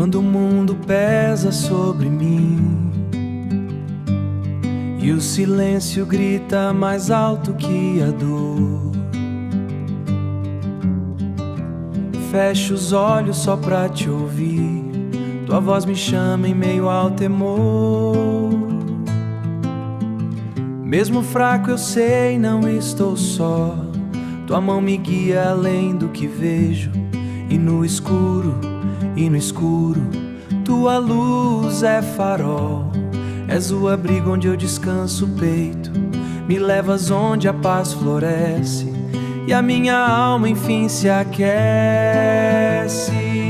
Quando o mundo pesa sobre mim e o silêncio grita mais alto que a dor, fecho os olhos só pra te ouvir. Tua voz me chama em meio ao temor. Mesmo fraco eu sei, não estou só. Tua mão me guia além do que vejo. E no escuro, tua luz é farol. És o abrigo onde eu descanso o peito. Me levas onde a paz floresce e a minha alma enfim se aquece.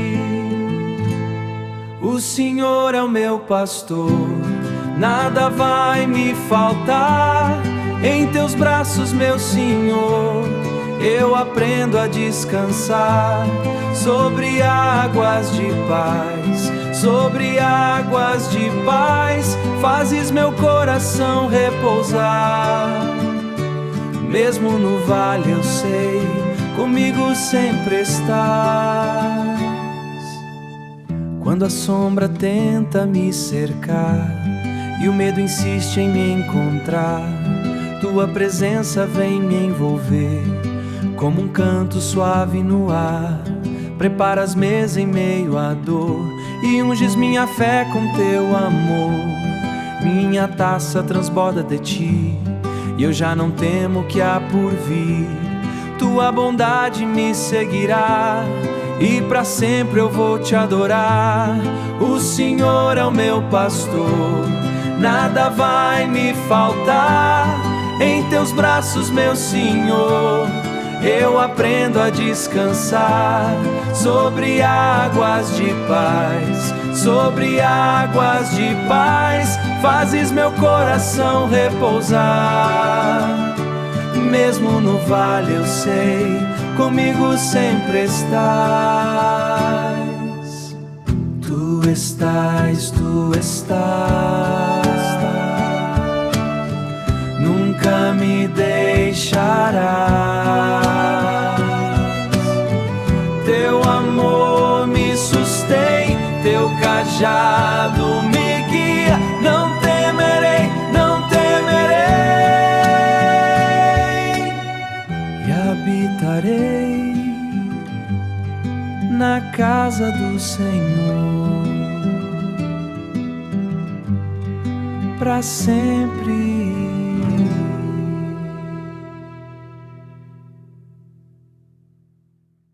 O Senhor é o meu pastor, nada vai me faltar. Em teus braços, meu Senhor, eu aprendo a descansar. Sobre águas de paz, sobre águas de paz, fazes meu coração repousar. Mesmo no vale eu sei, comigo sempre estás. Quando a sombra tenta me cercar e o medo insiste em me encontrar, tua presença vem me envolver como um canto suave no ar. Preparas mesa em meio à dor e unges minha fé com teu amor. Minha taça transborda de ti e eu já não temo o que há por vir. Tua bondade me seguirá e pra sempre eu vou te adorar. O Senhor é o meu pastor, nada vai me faltar. Em teus braços, meu Senhor, eu aprendo a descansar. Sobre águas de paz, sobre águas de paz, fazes meu coração repousar. Mesmo no vale eu sei, comigo sempre estás. Tu estás, nunca me deixarás. Teu amor me sustém, teu cajado me guia. Não temerei, não temerei. E habitarei na casa do Senhor pra sempre.